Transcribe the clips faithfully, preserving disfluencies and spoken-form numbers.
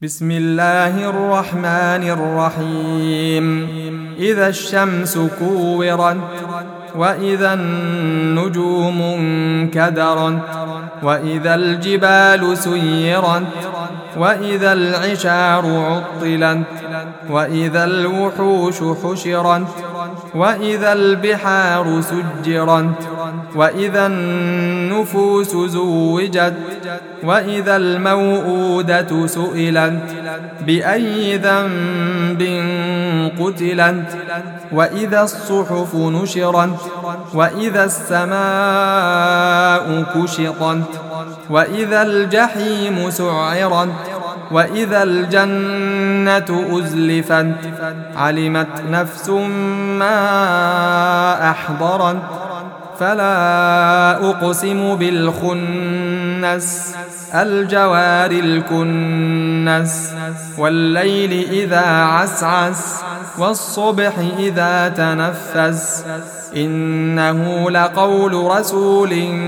بسم الله الرحمن الرحيم إذا الشمس كورت وإذا النجوم انكدرت وإذا الجبال سيرت وإذا العشار عطلت وإذا الوحوش حشرت وإذا البحار سجرت وإذا النفوس زوجت وإذا الموءودة سئلت بأي ذنب قتلت وإذا الصحف نشرت وإذا السماء كشطت وإذا الجحيم سعرت وإذا الجنة أزلفت علمت نفس ما أحضرت فلا أقسم بالخنس الجوار الكنس والليل إذا عسعس والصبح إذا تنفس إنه لقول رسول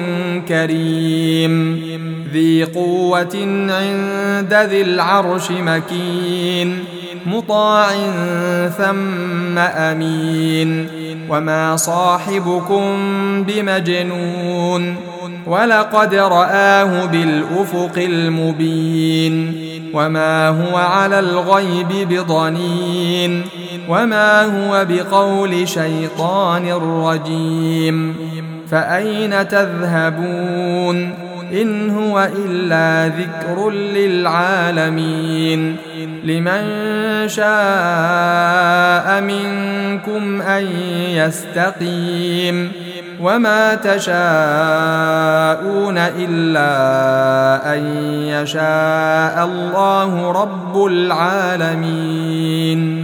كريم ذي قوة عند ذي العرش مكين مطاع ثم أمين وما صاحبكم بمجنون ولقد رآه بالأفق المبين وما هو على الغيب بضنين وما هو بقول شيطان رجيم فأين تذهبون إن هو إلا ذكر للعالمين لمن شاء منكم أن يستقيم وما تشاءون إلا أن يشاء الله رب العالمين.